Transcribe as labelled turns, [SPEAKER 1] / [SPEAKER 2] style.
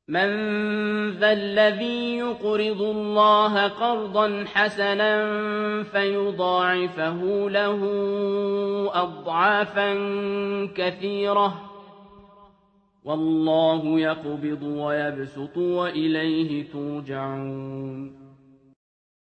[SPEAKER 1] مَّن ذَا الَّذِي يُقْرِضُ اللَّهَ قَرْضًا حَسَنًا فَيُضَاعِفَهُ لَهُ أَضْعَافًا كَثِيرَةً ۚ وَاللَّهُ يَقْبِضُ وَيَبْسُطُ وَإِلَيْهِ تُرْجَعُونَ